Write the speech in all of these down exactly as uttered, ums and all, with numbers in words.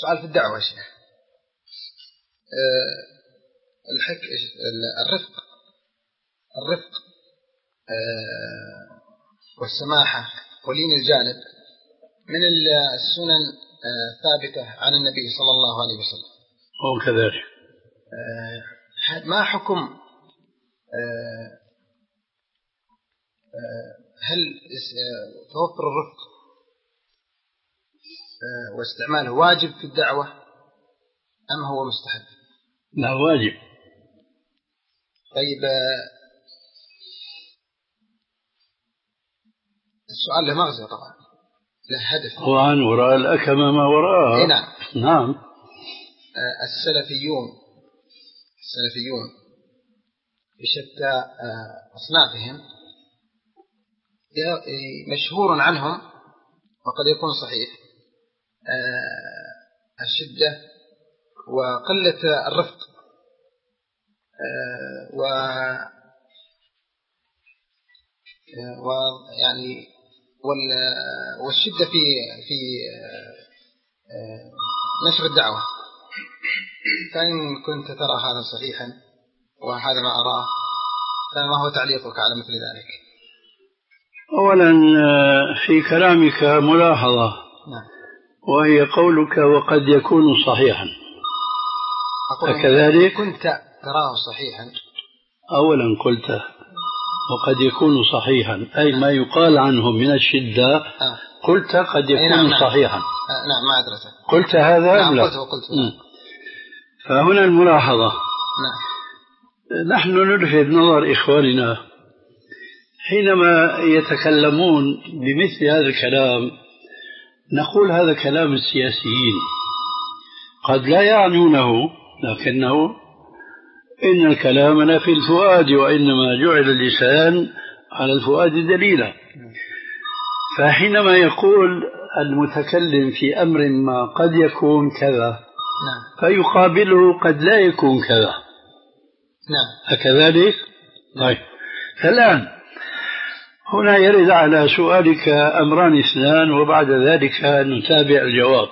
سؤال في الدعوة يا شيخ. أه الحك الرفق الرفق أه والسماحة ولين الجانب من السنن الثابتة أه عن النبي صلى الله عليه وسلم. هو كذلك. أه ما حكم أه أه هل توفر الرفق واستعماله واجب في الدعوة أم هو مستحب؟ لا واجب. طيب السؤال له مغزى طبعا، له هدف طبعا، وراء الأكمة ما وراءها. إيه نعم. نعم. السلفيون السلفيون بشتى أصنافهم مشهور عنهم وقد يكون صحيح الشدة وقلة الرفق و ويعني والشدة في في نشر الدعوة. فإن كنت ترى هذا صحيحا وهذا ما أراه، فما هو تعليقك على مثل ذلك؟ أولا في كلامك ملاحظة. نعم. وهي قولك وقد يكون صحيحا، أكذلك؟ كنت تراه صحيحا. أولا قلت وقد يكون صحيحا، أي ما يقال عنه من الشدة. آه. قلت قد يكون نعم صحيحا. آه نعم ما أدرته. قلت هذا؟ نعم لا. قلت وقلت. نعم. فهنا الملاحظة. نعم. نحن نلفت نظر إخواننا حينما يتكلمون بمثل هذا الكلام، نقول هذا كلام السياسيين قد لا يعنونه، لكنه إن الكلام لا في الفؤاد وإنما جعل اللسان على الفؤاد دليلا. فحينما يقول المتكلم في أمر ما قد يكون كذا، فيقابله قد لا يكون كذا. أكذلك؟ طيب، فالآن هنا يرد على سؤالك أمران اثنان، وبعد ذلك نتابع الجواب.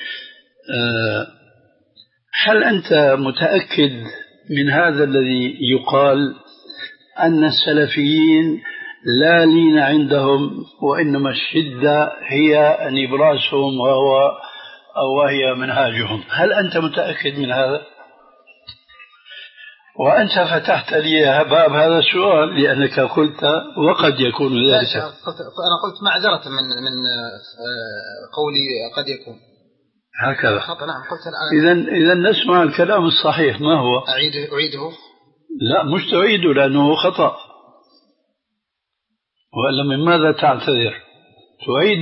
هل أنت متأكد من هذا الذي يقال أن السلفيين لا لين عندهم وإنما الشدة هي نبراسهم وهو أو وهي منهاجهم؟ هل أنت متأكد من هذا؟ وأنت فتحت لي باب هذا السؤال لأنك قلت وقد يكون ذلك. أنا قلت معذرة من من قولي قد يكون هكذا. نعم قلت الآن. إذن إذن نسمع الكلام الصحيح ما هو؟ أعيده أعيده؟ لا مش تعيده لأنه خطأ، وإلا من ماذا تعتذر؟ تعيد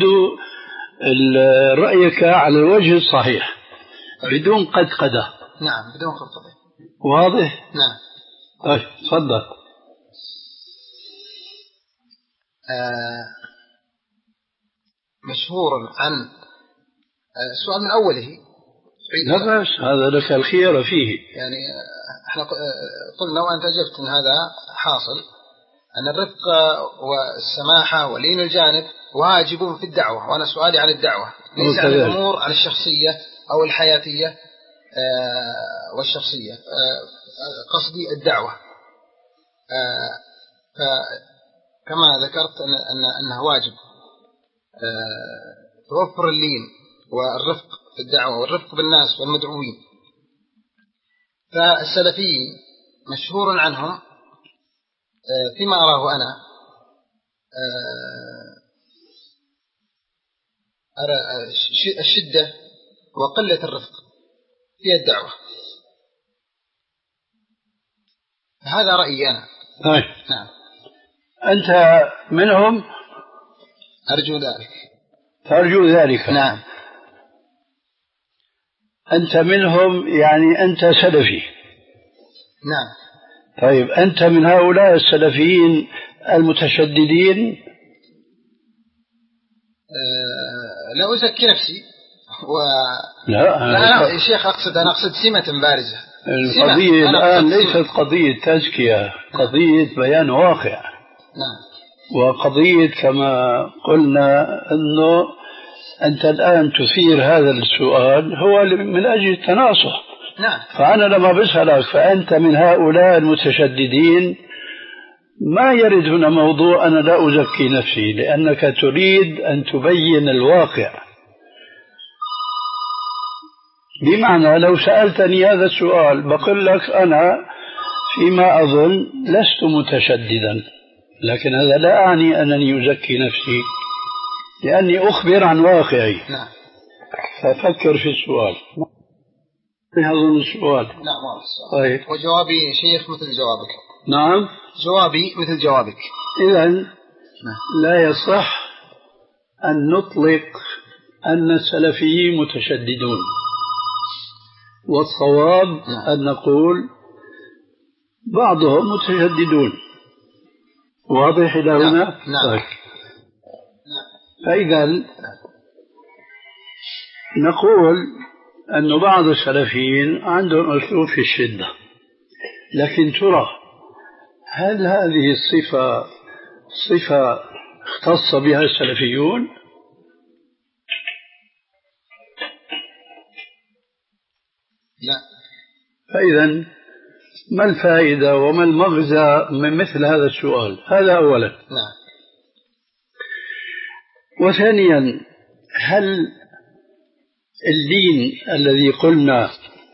رأيك على الوجه الصحيح بدون قد قدة. نعم بدون قد قدة. واضح؟ نعم. طيب تفضل. آه مشهور عن آه السؤال من أوله. لا بأس، هذا لك الخير فيه. يعني احنا قلنا وأنت أجبت أن هذا حاصل، أن الرفق والسماحة ولين الجانب واجب في الدعوة، وأنا سؤالي عن الدعوة ليس عن الأمور عن الشخصية أو الحياتية آه والشخصية. آه قصدي الدعوة. آه فكما ذكرت أن أن أنه واجب آه توفر اللين والرفق في الدعوة والرفق بالناس والمدعوين. فالسلفيين مشهور عنهم آه فيما أراه أنا آه أرى الشدة وقلة الرفق في الدعوة. هذا رأيي أنا. طيب. نعم. أنت منهم؟ أرجو ذلك. ترجو ذلك؟ نعم. أنت منهم يعني أنت سلفي؟ نعم. طيب أنت من هؤلاء السلفيين المتشددين؟ أه لا أزكي نفسي و... لا لا يا شيخ أقصد أنا أقصد سمة بارزة. القضية الآن ليست قضية تزكية، قضية بيان واقع. نعم. وقضية كما قلنا أنه أنت الآن تثير هذا السؤال هو من أجل التناصح. نعم. فأنا لما بسألك فأنت من هؤلاء المتشددين، ما يرد هنا موضوع أنا لا أزكي نفسي، لأنك تريد أن تبين الواقع. بمعنى لو سألتني هذا السؤال بقول لك أنا فيما أظن لست متشددا، لكن هذا لا أعني أنني أزكي نفسي، لأني أخبر عن واقعي. نعم. ففكر في السؤال. أظن السؤال. نعم واضح السؤال. طيب. وجوابي شيخ مثل جوابك. نعم. جوابي مثل جوابك. إذن لا يصح أن نطلق أن السلفيين متشددون، والصواب نعم. أن نقول بعضهم متشددون. واضح إلى هنا؟ نعم. نعم. طيب. فإذا نقول أن بعض السلفيين عندهم أسلوب في الشدة، لكن ترى هل هذه الصفة صفة اختص بها السلفيون؟ لا. فإذا ما الفائدة وما المغزى من مثل هذا السؤال؟ هذا أولا. نعم. وثانيا، هل اللين الذي قلنا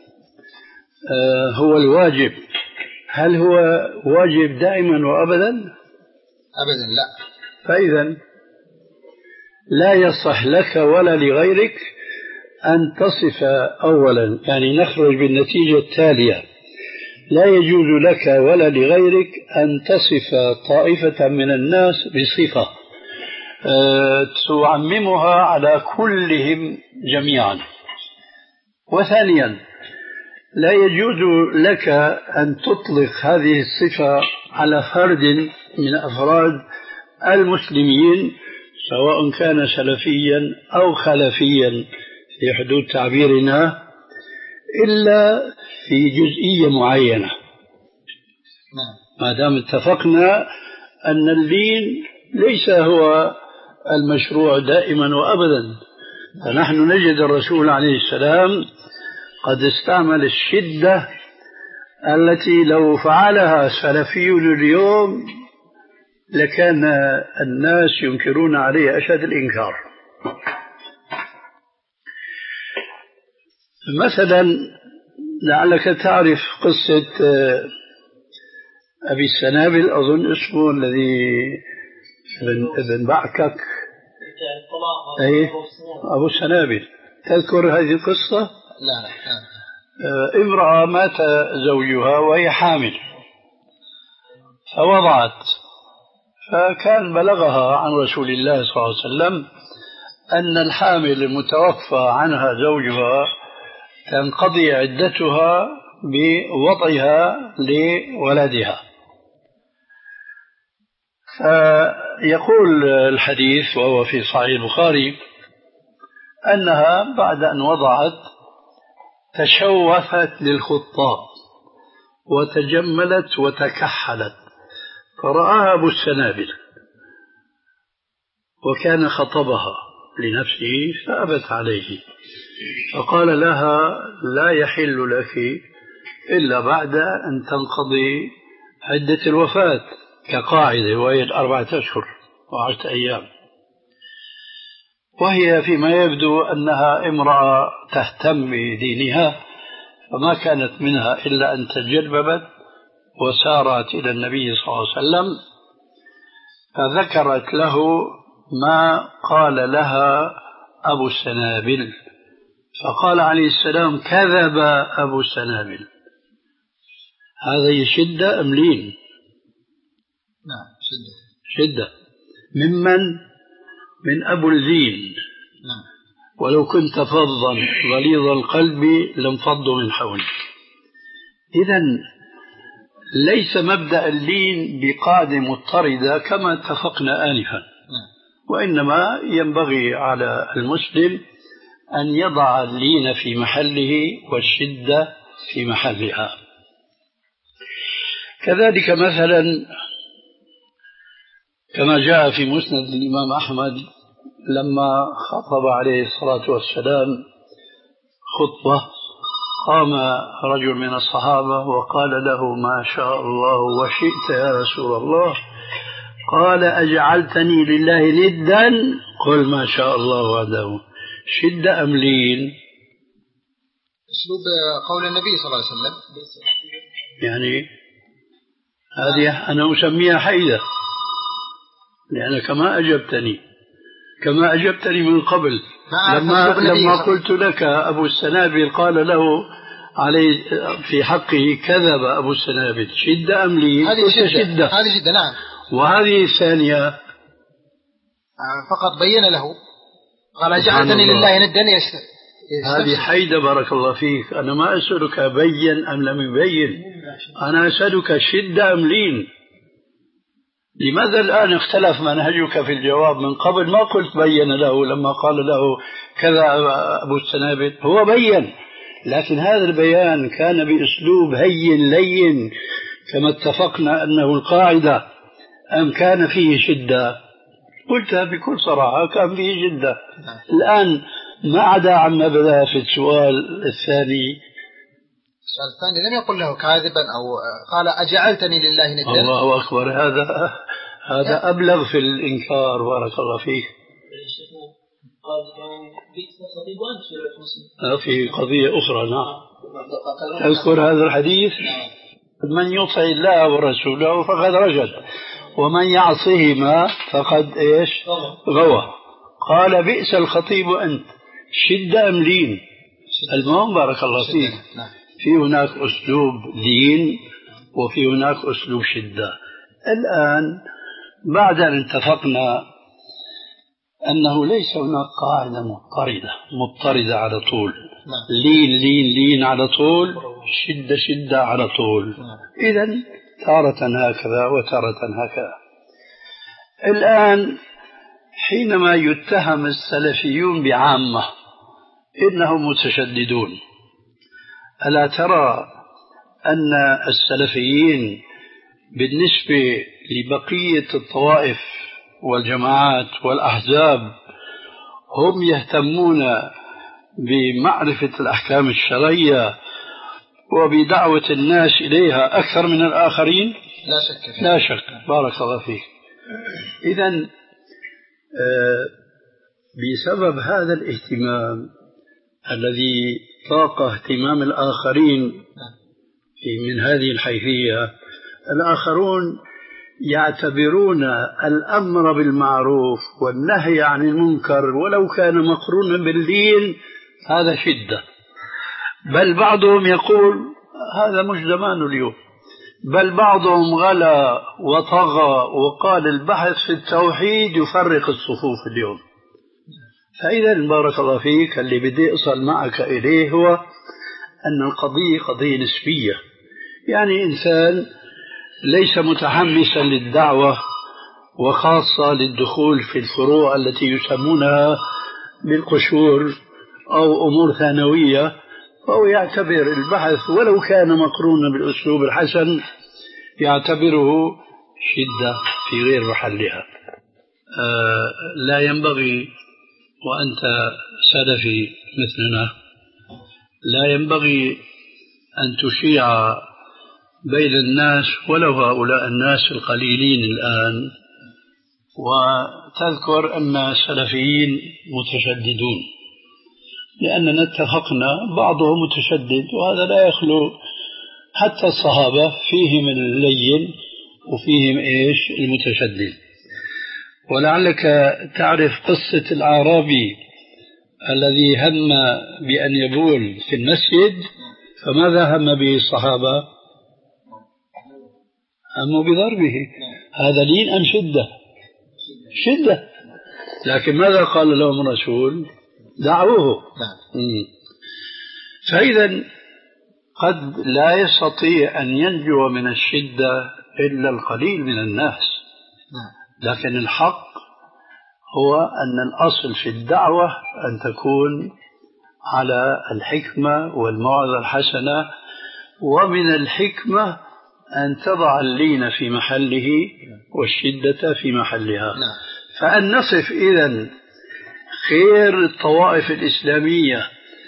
هو الواجب، هل هو واجب دائما وأبدا؟ أبدا لا. فإذا لا يصح لك ولا لغيرك أن تصف أولا، يعني نخرج بالنتيجة التالية: لا يجوز لك ولا لغيرك أن تصف طائفة من الناس بصفة أه تعممها على كلهم جميعا. وثانيا، لا يجوز لك أن تطلق هذه الصفة على فرد من أفراد المسلمين، سواء كان سلفيا أو خلفيا في حدود تعبيرنا، إلا في جزئية معينة. ما دام اتفقنا أن اللين ليس هو المشروع دائما وأبدا، فنحن نجد الرسول عليه السلام قد استعمل الشدة التي لو فعلها سلفي اليوم لكان الناس ينكرون عليه أشد الإنكار. مثلا لعلك تعرف قصة أبي السنابل، أظن اسمه الذي ابن بعكك، أي أبو السنابل. تذكر هذه القصة؟ لا لا. امرأة مات زوجها وهي حامل فوضعت، فكان بلغها عن رسول الله صلى الله عليه وسلم أن الحامل المتوفى عنها زوجها تنقضي عدتها بوضعها لولدها. فيقول الحديث وهو في صحيح البخاري أنها بعد أن وضعت تشوفت للخطاب وتجملت وتكحلت، فرآها أبو السنابل وكان خطبها لنفسه فأبت عليه، فقال لها: لا يحل لك إلا بعد أن تنقضي عدة الوفاة كقاعدة، وهي أربعة أشهر وعشرة أيام. وهي فيما يبدو أنها امرأة تهتم بدينها، فما كانت منها إلا أن تجربت وسارت إلى النبي صلى الله عليه وسلم، فذكرت له ما قال لها أبو السنابل، فقال عليه السلام: كذب أبو السنابل. هذه شدة أم لين؟ نعم شدة. شدة ممن؟ من أبو اللين. نعم. ولو كنت فظا غليظ القلب لانفضوا من حولك. إذن ليس مبدأ اللين بقاعدة مضطردة كما اتفقنا آنفا، وإنما ينبغي على المسلم أن يضع اللين في محله والشدة في محلها. كذلك مثلا كما جاء في مسند الإمام أحمد لما خطب عليه الصلاة والسلام خطبة قام رجل من الصحابة وقال له ما شاء الله وشئت يا رسول الله. قال أجعلتني لله ندا؟ قل ما شاء الله وحده. شدة أم لين؟ أسلوب قول النبي صلى الله عليه وسلم. يعني هذه أنا أسميها حيدة، لأنك ما أجبتني كما أجبتني من قبل لما, لما قلت لك أبو السنابل قال له عليه في حقه كذب أبو السنابل. شدة أم لين؟ هذه شدة. شدة هذه شدة نعم. وهذه الثانية فقط بين له قال جعلتني لله ندا. هذه حيدة بارك الله فيك. أنا ما أسألك بين أم لم يبين، أنا أسألك شدة أم لين. لماذا الآن اختلف منهجك في الجواب؟ من قبل ما قلت بين له لما قال له كذا أبو السنابل، هو بين، لكن هذا البيان كان بأسلوب هين لين كما اتفقنا أنه القاعدة، أم كان فيه شدة؟ قلتها بكل صراحة كان فيه شدة. الآن ما عدا عما بدأ في السؤال الثاني. السؤال الثاني لم يقل له كاذبا أو قال أجعلتني لله ندا. الله أكبر، هذا هذا أبلغ في الإنكار بارك الله فيك. في قضية أخرى نعم أذكر هذا الحديث. من يطع الله ورسوله فقد رشد ومن يعصهما فقد إيش غوى. قال بئس الخطيب أنت. شدة أم لين؟ المهم بارك الله فيك في هناك أسلوب لين وفي هناك أسلوب شدة. الآن بعد أن اتفقنا أنه ليس هناك قاعدة مضطردة مضطردة على طول، لين لين لين على طول، شدة شدة على طول، إذن تارة هكذا وتارة هكذا. الآن حينما يتهم السلفيون بعامة إنهم متشددون، ألا ترى أن السلفيين بالنسبة لبقية الطوائف والجماعات والأحزاب هم يهتمون بمعرفة الأحكام الشرعية وبدعوة الناس إليها أكثر من الآخرين؟ لا شك لا شك بارك الله فيك. إذن بسبب هذا الاهتمام الذي طاق اهتمام الآخرين من هذه الحيثية، الآخرون يعتبرون الأمر بالمعروف والنهي عن المنكر ولو كان مقرونا بالدين هذا شدة، بل بعضهم يقول هذا مش زمان اليوم، بل بعضهم غلا وطغى وقال البحث في التوحيد يفرق الصفوف اليوم. فإذا بارك الله فيك اللي بدي أصل معك إليه هو أن القضية قضية نسبية، يعني إنسان ليس متحمسا للدعوة وخاصة للدخول في الفروع التي يسمونها بالقشور أو أمور ثانوية، فهو يعتبر البحث ولو كان مقرونا بالأسلوب الحسن يعتبره شدة في غير محلها. آه لا ينبغي، وأنت سلفي مثلنا، لا ينبغي أن تشيع بين الناس ولو هؤلاء الناس القليلين الآن وتذكر أن السلفيين متشددون، لأننا اتفقنا بعضهم متشدد وهذا لا يخلو، حتى الصحابة فيهم اللين وفيهم إيش المتشدد. ولعلك تعرف قصة الأعرابي الذي هم بأن يبول في المسجد، فماذا هم به الصحابة؟ هموا بضربه. هذا لين أم شدة؟ شدة. لكن ماذا قال لهم الرسول؟ دعوه. فإذا قد لا يستطيع أن ينجو من الشدة إلا القليل من الناس، لكن الحق هو أن الأصل في الدعوة أن تكون على الحكمة والموعظة الحسنة، ومن الحكمة أن تضع اللين في محله والشدة في محلها. فأن نصف إذن غير الطوائف الإسلامية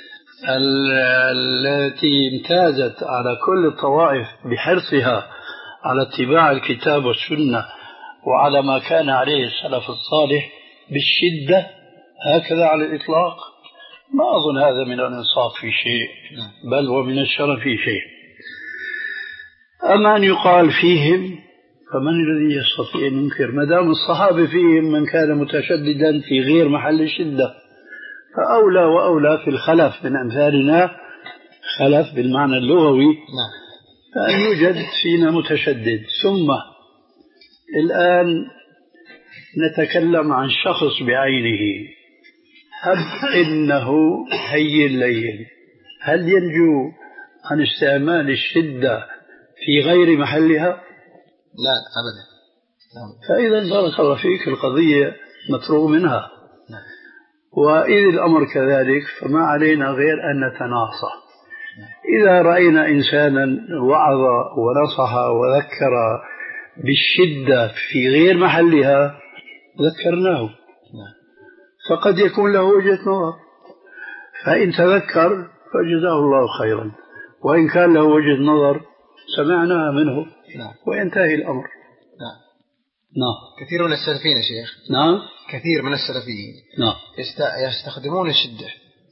التي امتازت على كل الطوائف بحرصها على اتباع الكتاب والسنة وعلى ما كان عليه السلف الصالح بالشدة هكذا على الإطلاق، ما أظن هذا من الإنصاف في شيء، بل ومن الشرف في شيء. أما أن يقال فيهم فمن الذي يستطيع أن ينكر؟ ما دام الصحابة فيهم من كان متشددا في غير محل الشدة، فأولى وأولى في الخلف من أمثالنا، خلف بالمعنى اللغوي، فأن يوجد فينا متشدد. ثم الآن نتكلم عن شخص بعينه، هب إنه هين لين، هل ينجو عن استعمال الشدة في غير محلها؟ لا أبدا. فإذا بارك الله فيك القضية مفروغ منها. وإذ الأمر كذلك فما علينا غير أن نتناصح. إذا رأينا إنسانا وعظ ونصح وذكر بالشدة في غير محلها ذكرناه، فقد يكون له وجهة نظر، فإن تذكر فجزاه الله خيرا، وإن كان له وجهة نظر سمعناها منه وينتهي الأمر. نعم. نعم. كثير من السلفيين يا شيخ، نعم، كثير من السلفيين نعم يستخدمون الشدة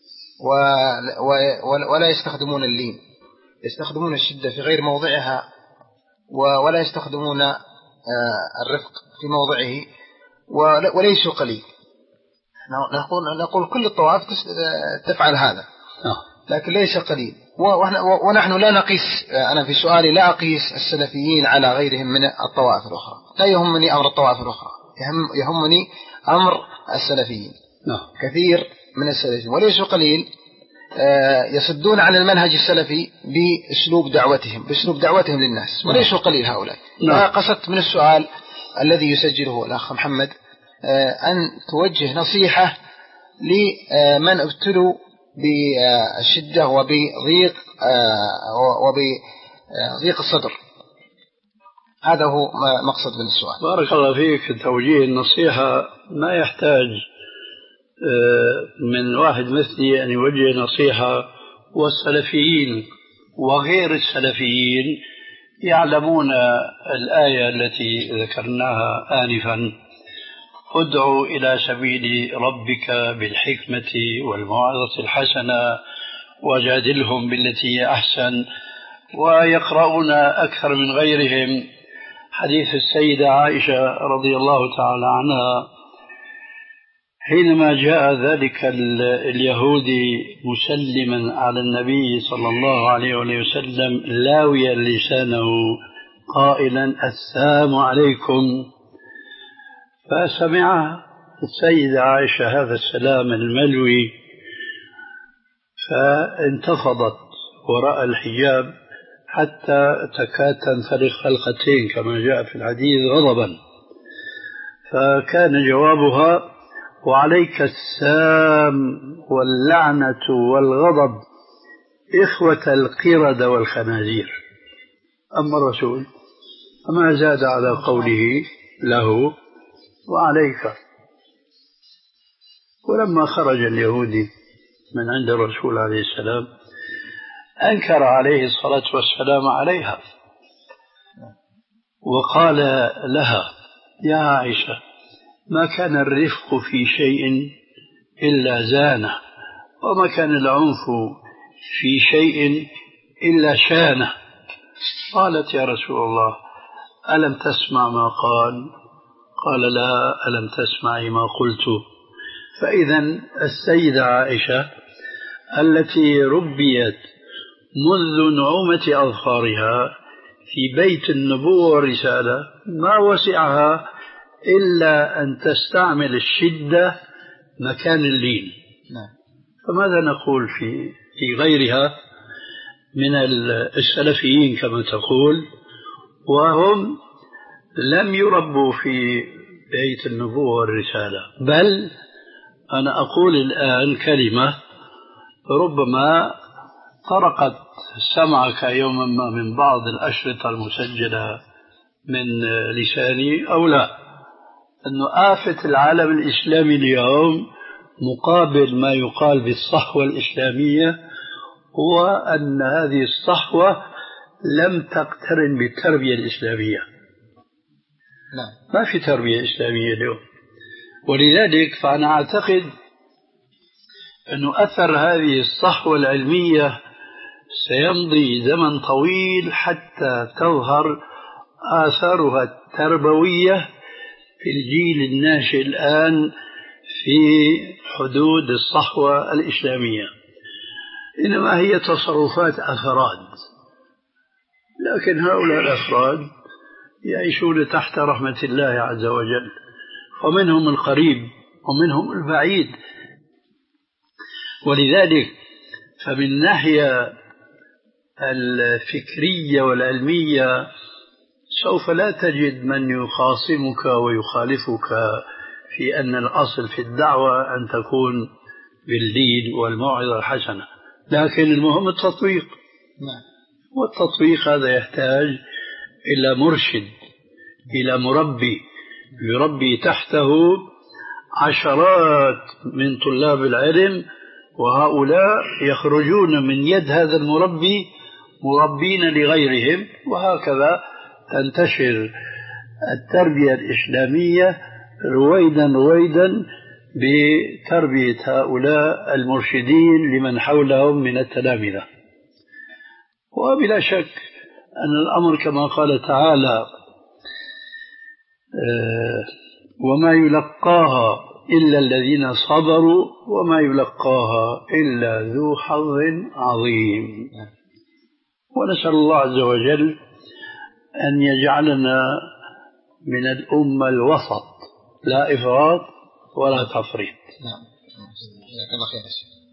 ولا يستخدمون اللين، يستخدمون الشدة في غير موضعها ولا يستخدمون الرفق في موضعه، وليسوا قليل. نقول نقول كل الطوائف تفعل هذا، لكن ليس قليل. ونحن لا نقيس، أنا في سؤالي لا أقيس السلفيين على غيرهم من الطوائف الأخرى، لا يهمني أمر الطوائف الأخرى، يهمني أمر السلفيين. كثير من السلفيين وليسوا قليل يصدون عن المنهج السلفي بأسلوب دعوتهم بأسلوب دعوتهم للناس، وليسوا قليل هؤلاء. قصدت من السؤال الذي يسجله الأخ محمد أن توجه نصيحة لمن ابتلوا بالشدة وبضيق وبضيق الصدر. هذا هو مقصد من السؤال. بارك الله فيك. توجيه النصيحة ما يحتاج من واحد مثلي أن يوجه نصيحة، والسلفيين وغير السلفيين يعلمون الآية التي ذكرناها آنفا: ادعوا إلى سبيل ربك بالحكمة والموعظة الحسنة وجادلهم بالتي هي أحسن. ويقرؤون أكثر من غيرهم حديث السيدة عائشة رضي الله تعالى عنها حينما جاء ذلك اليهودي مسلما على النبي صلى الله عليه وسلم لاويا لسانه قائلا: السلام عليكم. فسمع السيدة عائشة هذا السلام الملوي فانتفضت وراء الحجاب حتى تكاد تنفرق خلقتين كما جاء في الحديث غضبا. فكان جوابها: وعليك السام واللعنة والغضب إخوة القردة والخنازير. أما الرسول فما زاد على قوله له وعليك. ولما خرج اليهودي من عند الرسول عليه السلام أنكر عليه الصلاة والسلام عليها وقال لها: يا عائشة، ما كان الرفق في شيء إلا زانه، وما كان العنف في شيء إلا شانه. قالت: يا رسول الله، ألم تسمع ما قال؟ قال: لا، ألم تسمعي ما قلت؟ فإذا السيدة عائشة التي ربيت منذ نعومة أظفارها في بيت النبوة والرسالة ما وسعها إلا أن تستعمل الشدة مكان اللين. فماذا نقول في في غيرها من السلفيين كما تقول، وهم لم يربوا في بيت النبوة والرسالة؟ بل أنا أقول الآن كلمة ربما طرقت سمعك يوما ما من بعض الأشرطة المسجلة من لساني أو لا، أنه آفة العالم الإسلامي اليوم مقابل ما يقال بالصحوة الإسلامية هو أن هذه الصحوة لم تقترن بالتربية الإسلامية. لا. ما في تربية إسلامية اليوم، ولذلك فأنا أعتقد أن أثر هذه الصحوة العلمية سيمضي زمن طويل حتى تظهر آثارها التربوية في الجيل الناشئ الآن في حدود الصحوة الإسلامية، إنما هي تصرفات أفراد، لكن هؤلاء الأفراد يعيشون تحت رحمة الله عز وجل، ومنهم القريب ومنهم البعيد. ولذلك فمن الناحية الفكرية والعلمية سوف لا تجد من يخاصمك ويخالفك في أن الأصل في الدعوة أن تكون بالدين والموعظة الحسنة، لكن المهم التطبيق. والتطبيق هذا يحتاج إلى مرشد، إلى مربي يربي تحته عشرات من طلاب العلم، وهؤلاء يخرجون من يد هذا المربي مربين لغيرهم، وهكذا تنتشر التربية الإسلامية رويدا رويدا بتربية هؤلاء المرشدين لمن حولهم من التلامذة. وبلا شك أن الأمر كما قال تعالى وما يلقاها إلا الذين صبروا وما يلقاها إلا ذو حظ عظيم. ونسأل الله عز وجل أن يجعلنا من الأمة الوسط، لا إفراط ولا تفريط. نعم. جزاك الله خير.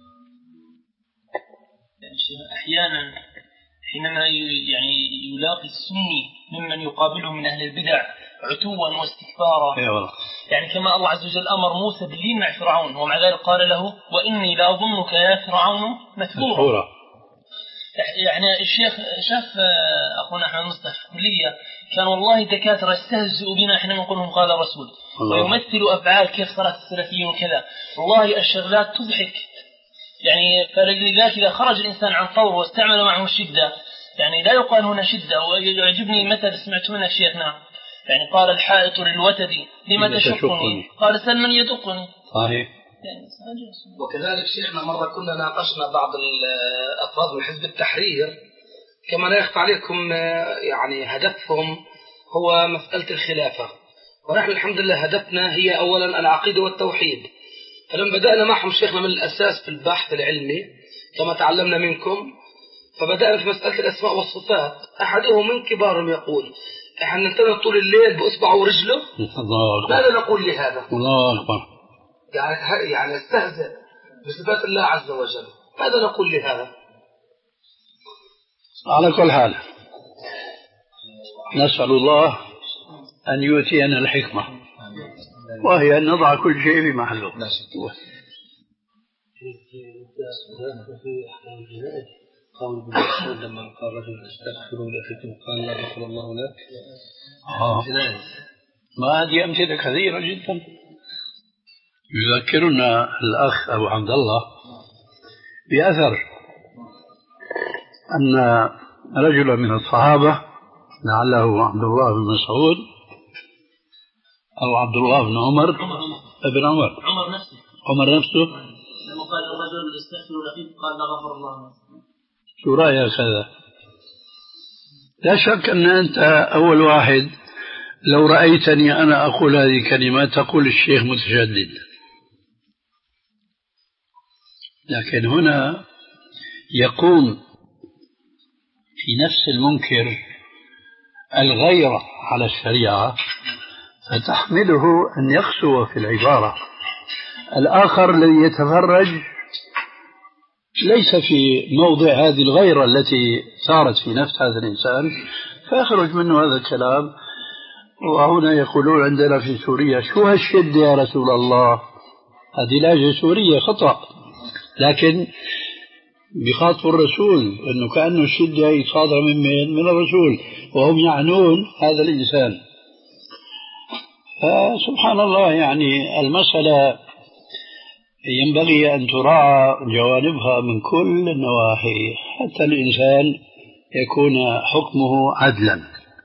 أحيانا حينما يعني يلاقي السني ممن يقابله من أهل البدع عتوا واستكبارا، يعني كما الله عز وجل أمر موسى باللين مع فرعون، ومع ذلك قال له وإني لأظنك يا فرعون مثبورا. يعني الشيخ شاف أخونا أحمد مصطفى في الكلية كان والله دكاترة يستهزئوا بنا حينما نقول لهم قال الرسول، ويمثلوا أفعال كيف صارت السلفيين وكذا. والله الشغلات تضحك، يعني فلذلك إذا خرج الإنسان عن طور واستعمل معه الشدة، يعني لا يقال هنا شدة. ويعجبني مثل سمعت منه شيخنا، يعني قال الحائط للوتد لما تشقني قال سل من يدقني. صحيح. وكذلك شيخنا مرة كنا ناقشنا بعض الأفراد من حزب التحرير، كما لا يخفى عليكم يعني هدفهم هو مسألة الخلافة، ونحن الحمد لله هدفنا هي أولا العقيدة والتوحيد. فلما بدأنا معهم شيخنا من الأساس في البحث العلمي كما تعلمنا منكم، فبدأنا في مسألة الأسماء والصفات. أحدهم من كبارهم يقول احنا ننتظر طول الليل بأصبعه ورجله، ماذا نقول لهذا؟ الله أكبر. يعني يعني استهزئ بصفات الله عز وجل، ماذا نقول لهذا؟ على كل حال نسأل الله أن يؤتينا الحكمة، وهي أن نضع كل شيء في محله. قول ابن مسعود لما قال رجل استغفروا لأخيكم قال لا غفر الله لك. آه. ما هذه أمثلة كثيرة جدا. يذكرنا الأخ أبو عبد الله بأثر أن رجلا من الصحابة لعله عبد الله بن مسعود أو عبد الله بن عمر ابن عمر عمر نفسه عمر نفسه لما قال الرجل استغفروا لأخيكم قال لا غفر الله لك. شو رأيك هذا؟ لا شك أن أنت أول واحد لو رأيتني أنا أقول هذه الكلمات تقول الشيخ متشدد، لكن هنا يقوم في نفس المنكر الغيرة على الشريعة فتحمله أن يقسو في العبارة. الآخر الذي يتفرج ليس في موضع هذه الغيرة التي صارت في نفس هذا الإنسان، فيخرج منه هذا الكلام. وهنا يقولون عندنا في سوريا شو هالشدة يا رسول الله، هذه لهجة سورية خطأ، لكن بخاطب الرسول أنه كأنه الشدة صادرة من من من الرسول، وهم يعنون هذا الإنسان. فسبحان الله، يعني المسألة ينبغي أن تراعى جوانبها من كل النواحي حتى الإنسان يكون حكمه عدلا.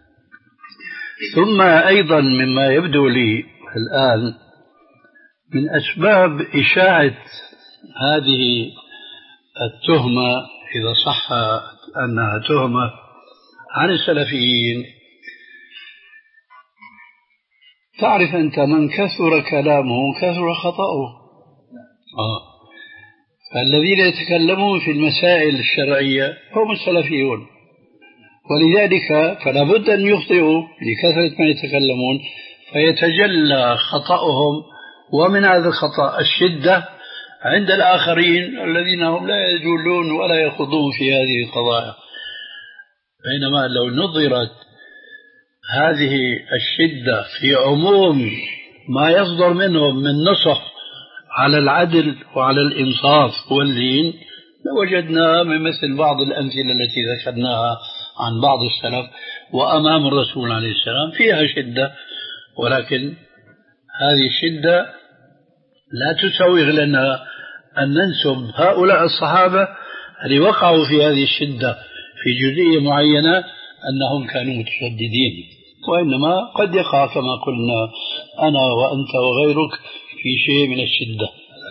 ثم أيضا مما يبدو لي الآن من أسباب إشاعة هذه التهمة، إذا صح أنها تهمة، عن السلفيين، تعرف أنت من كثر كلامه كثر خطأه. آه. فالذين يتكلمون في المسائل الشرعية هم السلفيون، ولذلك فلا بد أن يخطئوا لكثرة ما يتكلمون فيتجلى خطأهم، ومن هذا الخطأ الشدة عند الآخرين الذين هم لا يجولون ولا يخوضون في هذه القضايا. بينما لو نظرت هذه الشدة في عموم ما يصدر منهم من نصح على العدل وعلى الإنصاف واللين لوجدنا من مثل بعض الأمثلة التي ذكرناها عن بعض السلف وأمام الرسول عليه السلام فيها شدة، ولكن هذه الشدة لا تسوغ لنا أن ننسب هؤلاء الصحابة اللي وقعوا في هذه الشدة في جزئية معينة أنهم كانوا متشددين، وإنما قد يقع كما قلنا أنا وأنت وغيرك في شيء من الشدة.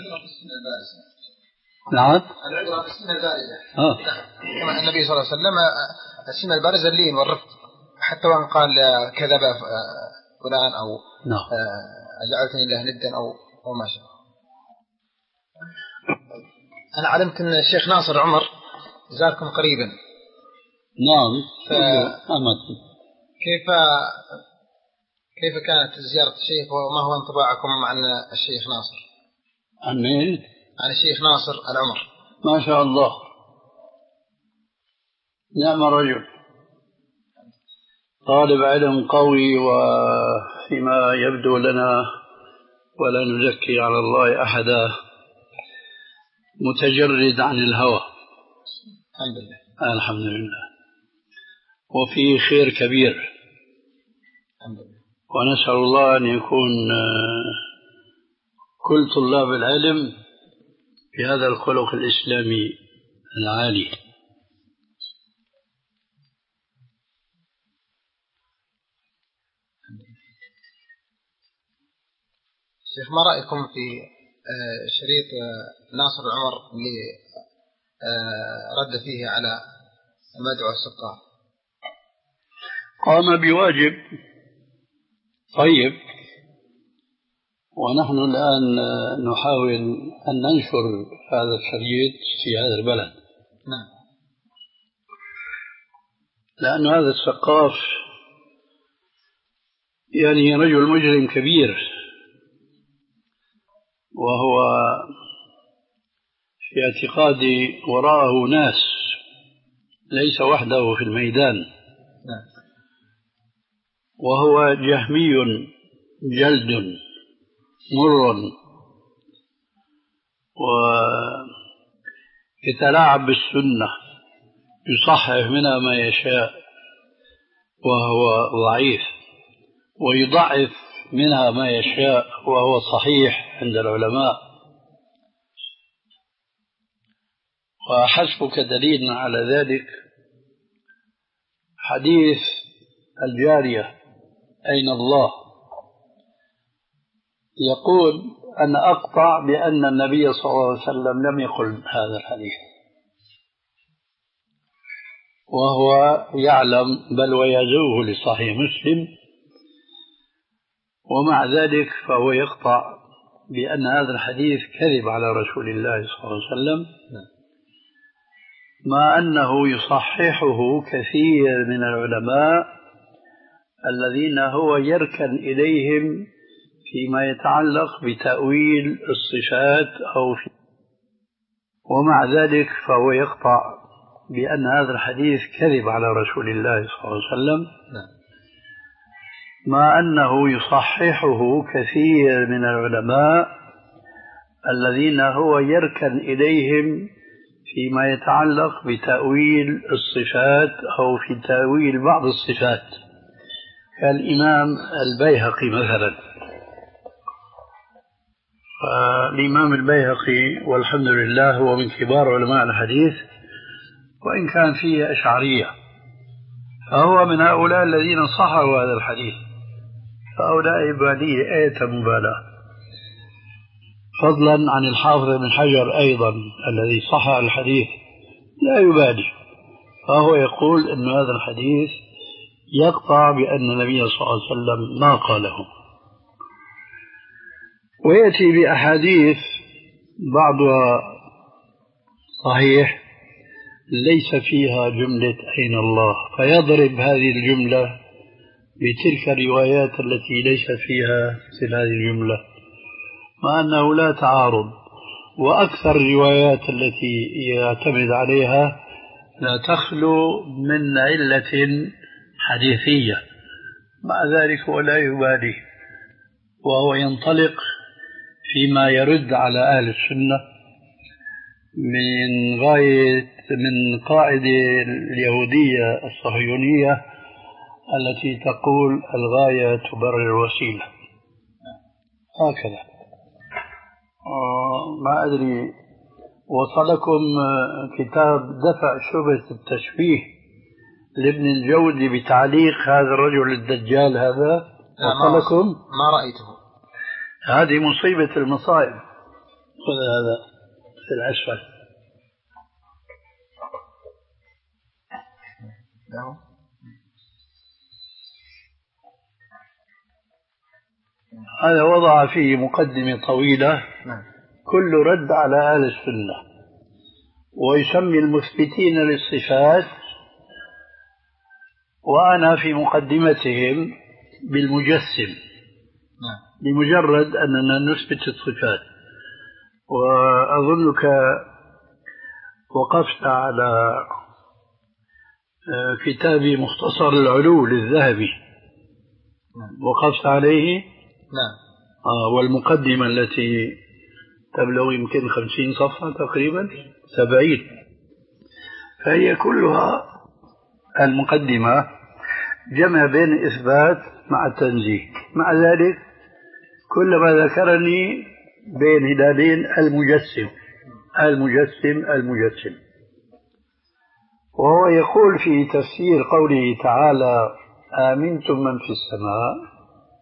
نعم، العبرة بالسنة البارزة. آه. كما النبي صلى الله عليه وسلم السنة البارزة اللين والرفق، حتى وان قال كذب فلان أو نعم أجعلتني الله ندا أو أو ما شاء. أنا علمت أن الشيخ ناصر عمر زاركم قريبا. نعم. ف... كيف كيف كانت زيارة الشيخ وما هو انطباعكم عن الشيخ ناصر؟ عن مين؟ عن الشيخ ناصر العمر. ما شاء الله، نعم رجل، طالب علم قوي، وفيما يبدو لنا ولا نزكي على الله أحدا متجرد عن الهوى. الحمد لله. الحمد لله. وفي خير كبير. الحمد لله. ونسأل الله أن يكون كل طلاب العلم بهذا الخلق الإسلامي العالي. شيخ، ما رأيكم في شريط ناصر العمر اللي رد فيه على مدعو السقاف؟ قام بواجب طيب، ونحن الآن نحاول أن ننشر هذا الشريط في هذا البلد. نعم. لأن هذا السقاف يعني رجل مجرم كبير، وهو في اعتقادي وراءه ناس، ليس وحده في الميدان. نعم. وهو جهمي جلد مر، ويتلاعب بالسنة، يصحح منها ما يشاء وهو ضعيف، ويضعف منها ما يشاء وهو صحيح عند العلماء. وحسبك دليل على ذلك حديث الجارية أين الله، يقول أن أقطع بأن النبي صلى الله عليه وسلم لم يقل هذا الحديث، وهو يعلم بل ويزوه لصحيح مسلم، ومع ذلك فهو يقطع بأن هذا الحديث كذب على رسول الله صلى الله عليه وسلم، مع أنه يصححه كثير من العلماء الذين هو يركن إليهم فيما يتعلق بتأويل الصفات أو في، ومع ذلك فهو يقطع بأن هذا الحديث كذب على رسول الله صلى الله عليه وسلم، مع أنه يصححه كثير من العلماء الذين هو يركن إليهم فيما يتعلق بتأويل الصفات أو في تأويل بعض الصفات، كالإمام البيهقي مثلا. فالإمام البيهقي والحمد لله هو من كبار علماء الحديث وإن كان فيه أشعرية، فهو من هؤلاء الذين صححوا هذا الحديث، فهؤلاء بالية آية مبالاة، فضلا عن الحافظ بن حجر أيضا الذي صحح الحديث لا يبالي، فهو يقول أن هذا الحديث يقطع بأن النبي صلى الله عليه وسلم ما قاله. ويأتي بأحاديث بعضها صحيح ليس فيها جملة أين الله، فيضرب هذه الجملة بتلك الروايات التي ليس فيها مثل هذه الجملة، مع أنه لا تعارض. وأكثر الروايات التي يعتمد عليها لا تخلو من علة حديثية، مع ذلك ولا يبالي، وهو ينطلق فيما يرد على أهل السنة من غاية من قاعدة اليهودية الصهيونية التي تقول الغاية تبرر الوسيلة، هكذا. ما أدري وصلكم كتاب دفع شبهة التشبيه لابن الجوزي بتعليق هذا الرجل الدجال هذا؟ وصلكم؟ ما رأيته. هذه مصيبة المصائب. خذ هذا في الأسفل. هذا وضع فيه مقدمة طويلة كل رد على أهل السنة، ويسمي المثبتين للصفات، وأنا في مقدمتهم بالمجسم لمجرد أننا نثبت الصفات. وأظنك وقفت على كتاب مختصر العلو للذهبي، وقفت عليه. نعم. آه والمقدمة التي تبلغ يمكن خمسين صفحة تقريبا، سبعين، فهي كلها المقدمة جمع بين الإثبات مع التنزيه. مع ذلك كلما ذكرني بين هلالين المجسم المجسم المجسم وهو يقول في تفسير قوله تعالى آمنتم من في السماء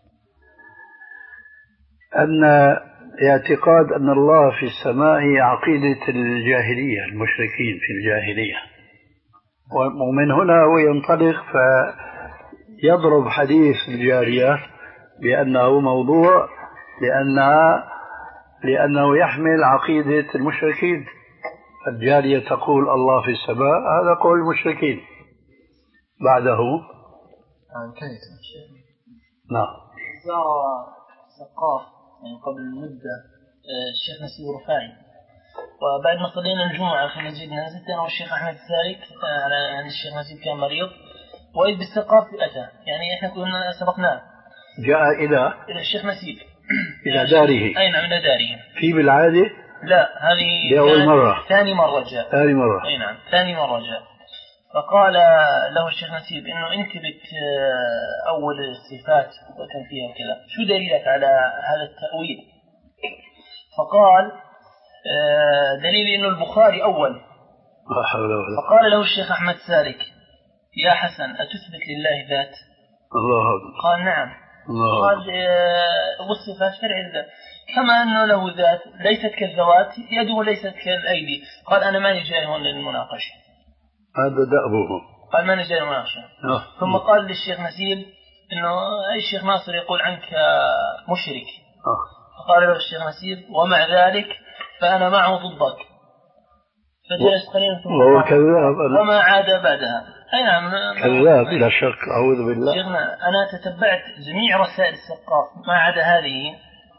أن اعتقاد أن الله في السماء هي عقيدة الجاهلية، المشركين في الجاهلية. ومن هنا هو ينطلق فيضرب حديث الجارية بأنه موضوع لأنها لأنه يحمل عقيدة المشركين. الجارية تقول الله في السماء، هذا قول المشركين. بعده نعم. سقاف يعني قبل مدة الشيخ نسيب رفاعي، وبعد ما صلينا الجمعة في مسجد نزلت أنا والشيخ أحمد السارك على أن الشيخ نسيب كان مريض، وإذ بالسقاف أتى، يعني إحنا كنا سبقناه، جاء إلى إلى الشيخ نسيب إلى داره. أي نعم، إلى داره. في بالعادة؟ لا، هذه أول مرة. ثاني مرة جاء. ثاني مرة. أي نعم، ثاني مرة جاء. فقال له الشيخ نسيب إنه أنت بت أول الصفات وكان فيها وكذا، شو دليلك على هذا التأويل؟ فقال دليل إنه البخاري أول. فقال له الشيخ أحمد سارك يا حسن أتثبت لله ذات؟ الله أكبر. قال نعم. الله. قال والصفات فرع الذات، كما أنه له ذات ليست كالذوات، يده ليست كالأيدي. قال أنا ماني جاي هون للمناقشة، هذا دأبه. قال ماني جاي للمناقشة. أه. ثم قال للشيخ نسيب إنه الشيخ ناصر يقول عنك مشرك. أه. فقال له الشيخ نسيب ومع ذلك فأنا معه ضدك. فجلس قليلا ثم وهو كذاب. وما عاد بعدها. أي نعم كذاب بلا شك، أعوذ بالله. شيخنا أنا تتبعت جميع رسائل السقاف ما عدا هذه،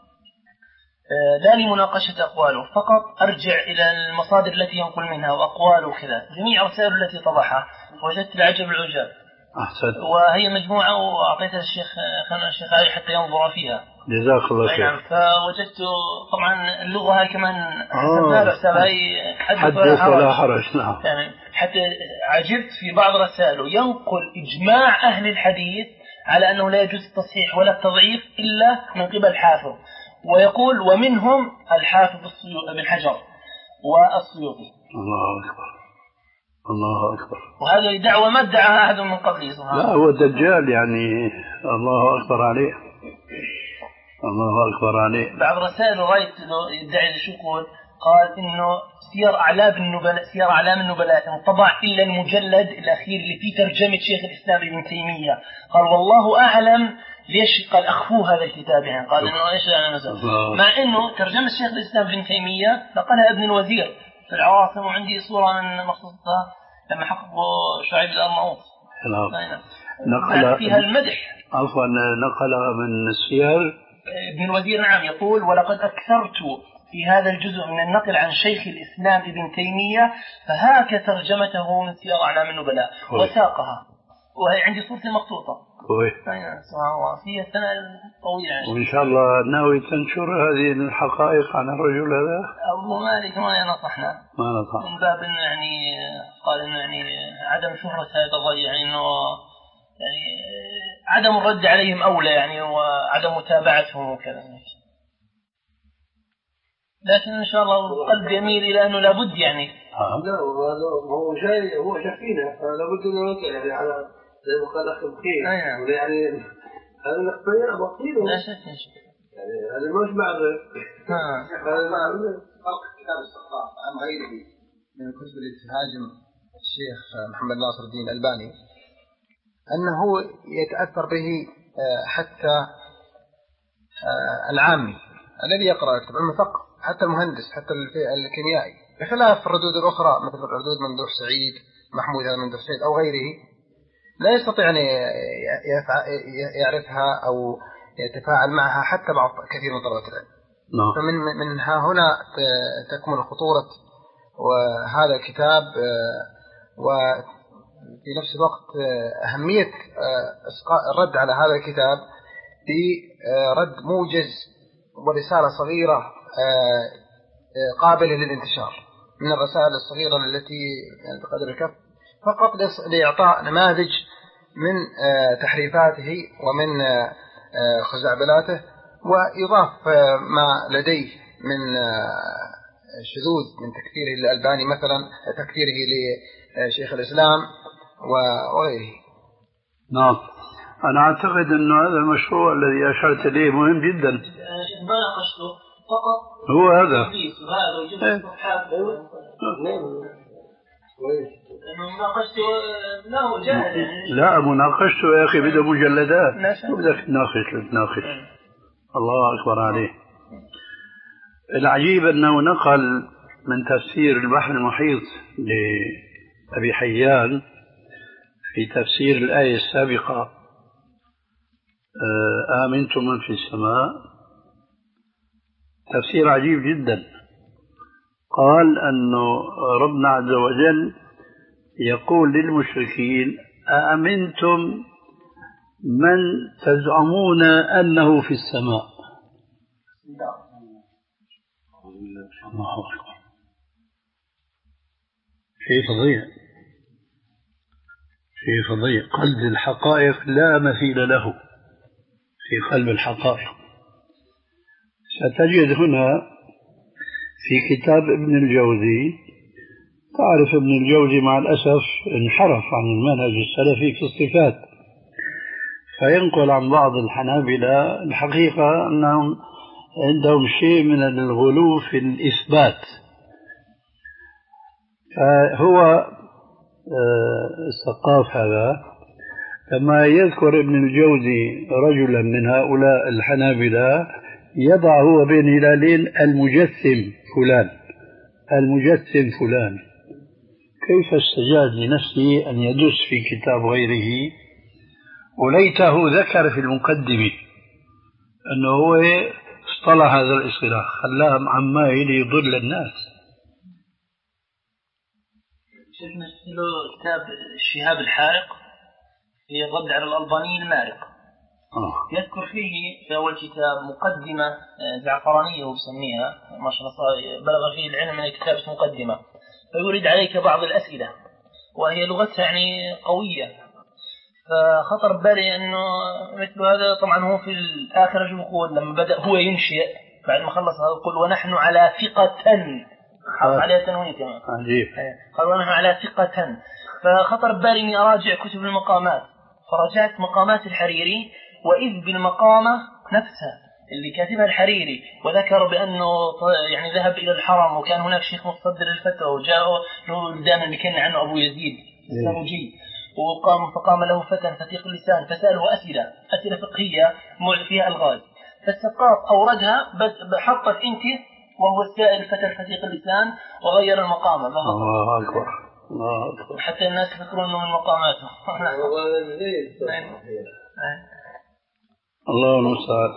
لا لمناقشة أقواله، فقط أرجع إلى المصادر التي ينقل منها وأقواله كذا. جميع رسائل التي طبعها وجدت العجب العجاب. أحسن. وهي مجموعة وأعطيتها الشيخ خلنا الشيخ علي حتى ينظر فيها. جزاك الله خير. نعم. فوجدت طبعا اللغة هاي كمان حسبنا له هاي حدث ولا حرج. نعم. يعني حتى عجبت في بعض رسائله ينقل إجماع أهل الحديث على أنه لا يجوز التصحيح ولا التضعيف إلا من قبل حافظ، ويقول ومنهم الحافظ ابن حجر والسيوطي. الله أكبر الله أكبر. وهذه دعوة ما ادعاها أحد من قبله. لا هو الدجال يعني الله أكبر عليه الله أكبر عليه. بعض رسائل رايت يدعي شو يقول قال إنه سير أعلام النبلاء سير أعلام النبلاء انطبع إلا المجلد الأخير اللي فيه ترجمة شيخ الإسلام ابن تيمية. قال والله أعلم ليش قال أخفوه هذا الكتاب يعني قال إنه إيش يعني نزل مع إنه ترجمة شيخ الإسلام ابن تيمية نقلها ابن الوزير في العواصم وعندي صورة من مخصوصها لما حققوا شعيب الأرناؤوط نقل فيها المدح. عفوا نقلها من السير ابن الوزير نعم يقول ولقد أكثرت في هذا الجزء من النقل عن شيخ الإسلام ابن تيمية فهاك ترجمته من سير أعلام النبلاء وساقها وهي عندي صورتي مخطوطة. سبحان الله فيها السنة الطويلة يعني. وإن شاء الله ناوي تنشر هذه الحقائق عن الرجل هذا. أبو مالك ما نصحنا ما نصح من باب إنه يعني قال إنه يعني عدم شهرة هذا الرجل يعني إنه يعني عدم الرد عليهم أولى يعني وعدم متابعتهم وكذا. لكن إن شاء الله القلب يميل إلى أنه لابد يعني. آه. لا هو شيء هو شاكينا فلابد أنه يطلع يعني على زي ما قال أخي بخير يعني هذا الأخبار بخير لا شك يعني هذا مش بعد هذا مع فرق كتاب السقاف عن غيره من الكتب التي تهاجم الشيخ محمد ناصر الدين الألباني أنه يتأثر به حتى العامي الذي يقرأ يكتب المثقف حتى المهندس حتى الكيميائي بخلاف الردود الأخرى مثل الردود ممدوح سعيد محمود هذا ممدوح سعيد أو غيره لا يستطيع أن يعرفها أو يتفاعل معها حتى بعض كثير من طلبة العلم. فمن من ها هنا تكمن خطورة وهذا الكتاب وفي نفس الوقت أهمية الرد على هذا الكتاب برد موجز ورسالة صغيرة قابلة للانتشار من الرسائل الصغيرة التي بقدر الكف فقط لإعطاء نماذج من تحريفاته ومن خزعبلاته ويضاف ما لديه من شذوذ من تكفيره للألباني مثلا تكفيره لشيخ الإسلام وغيره. نعم أنا أعتقد أن هذا المشروع الذي أشرت إليه مهم جدا. ما ناقشته فقط هو هذا وهذا ويجب الصفحات مناقشته لا هو جاهز يعني. لا مناقشته يا أخي بدأ مجلدات بدك تناقش تناقش الله أكبر عليه. العجيب أنه نقل من تفسير البحر المحيط لأبي حيان في تفسير الآية السابقة آمنتم من في السماء تفسير عجيب جدا. قال أنه ربنا عز وجل يقول للمشركين أأمنتم من تزعمون أنه في السماء. الله أكبر شيء فظيع شيء فظيع. قلب الحقائق لا مثيل له في قلب الحقائق. ستجد هنا في كتاب ابن الجوزي تعرف ابن الجوزي مع الأسف انحرف عن المنهج السلفي في الصفات فينقل عن بعض الحنابلة الحقيقة أنهم عندهم شيء من الغلو في الإثبات. فهو السقاف هذا لما يذكر ابن الجوزي رجلا من هؤلاء الحنابلة يضع هو بين هلالين المجسم فلان المجسم فلان. كيف استجاز لنفسه أن يدس في كتاب غيره وليته ذكر في المقدمة أنه هو اصطلح هذا الاصطلاح خلاه عمايل يضل الناس. شفنا له كتاب الشهاب الحارق في الرد على الألباني المارق آه. يذكر فيه في أول كتاب مقدمة زعفرانية وبسميها ما شاء الله بلغ فيه العلم من كتاب مقدمة فيورد عليك بعض الأسئلة وهي لغتها يعني قوية فخطر بالي أنه مثل هذا طبعا هو في الآخر يقول لما بدأ هو ينشئ بعد ما خلص هذا يقول ونحن على ثقة، حط عليها تنوين كمان عجيب، قال ونحن على ثقة. فخطر ببالي إني أراجع كتب المقامات، فرجعت مقامات الحريري، وإذ بالمقامة نفسها اللي كاتبها الحريري، وذكر بأنه يعني ذهب إلى الحرم وكان هناك شيخ متصدر الفتوى وجاءه له دائما اللي كان عنه أبو يزيد السروجي، وقام فقام له فتى فتيق اللسان فسأله أسئلة أسئلة فقهية فيها ألغاز، فالسقاط أوردها بس حطت أنت وهو السائل فتى فتيق اللسان وغير المقامة. الله أكبر الله أكبر، حتى الناس يفكرون أنه من مقاماته. الله المستعان.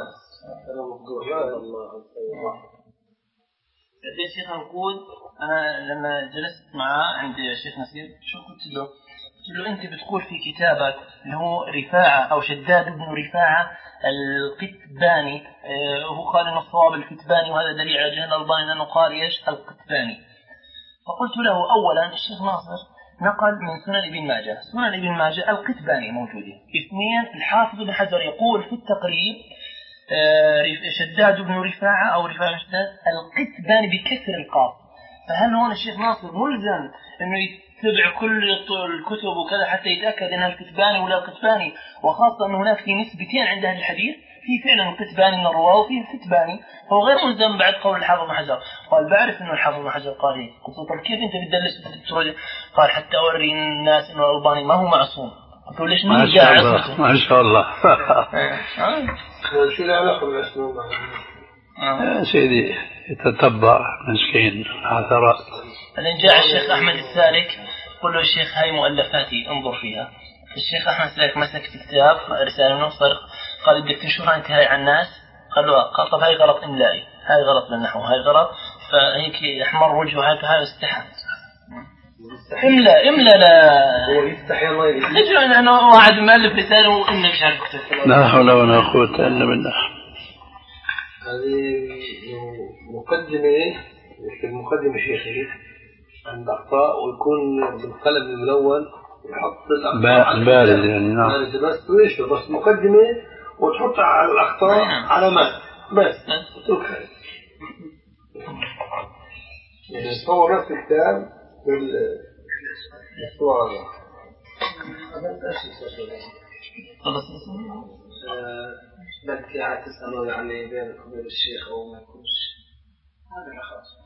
يا شيخ القود، أنا لما جلست معه عند الشيخ نسير شو قلت له؟ قلت له أنت بتقول في كتابك اللي هو رفاعة أو شداد بن رفاعة القتباني، هو قال إنه الصواب الكتباني، وهذا دليل على جهل الألباني أنه قال إيش القتباني. فقلت له أولا الشيخ ناصر نقل من سنن ابن ماجه، سنن ابن ماجه القتباني موجودة. اثنين، الحافظ بن حجر يقول في التقريب شداد بن رفاعة أو رفاعة شداد القتباني بكسر القاف. فهل هون الشيخ ناصر ملزم إنه يتبع كل الكتب وكذا حتى يتأكد أنها القتباني ولا القتباني، وخاصة أن هناك في نسبتين عند أهل الحديث، في فعلا القتباني من الرواة وفي القتباني، فهو غير ملزم بعد قول الحافظ بن حجر. قال بعرف إنه الحافظ بن حجر قال هيك. قلت له طب كيف أنت بتدلس وتترجم؟ قال حتى أوري الناس إنه الألباني ما هو معصوم. قلت له ليش ما شاء الله ما شاء الله. شو العلاقة بالأسلوب يا سيدي يتتبع مسكين عثرات. بعدين جاء الشيخ أحمد السالك قل له الشيخ هاي مؤلفاتي انظر فيها. الشيخ أحمد السالك مسك كتاب رسالة نصر، قال بدك تنشرها انت هاي على الناس؟ قال له قال طب هاي غلط إملائي، هاي غلط بالنحو، هاي غلط. فهيك أحمر وجهه هاي هاي استحى إملا إملا لا هو يستحي الله يجزيه. نجري أنه واحد مؤلف رسالة وإنه مش عارف كتب. لا حول ولا قوة إلا بالله. هذه مقدمة في المقدمة شيخي عند أخطاء ويكون بالقلم الملون ويحط الأخطاء بارز يعني نعم بارز بس ويش بس مقدمة وتحط على الأخطاء علامات بس تتركها. يعني صور نفس الكتاب بالصور خلاص بلكي عاد تسألوا يعني بينك وبين الشيخ أو ما يكونش هذا خلاص.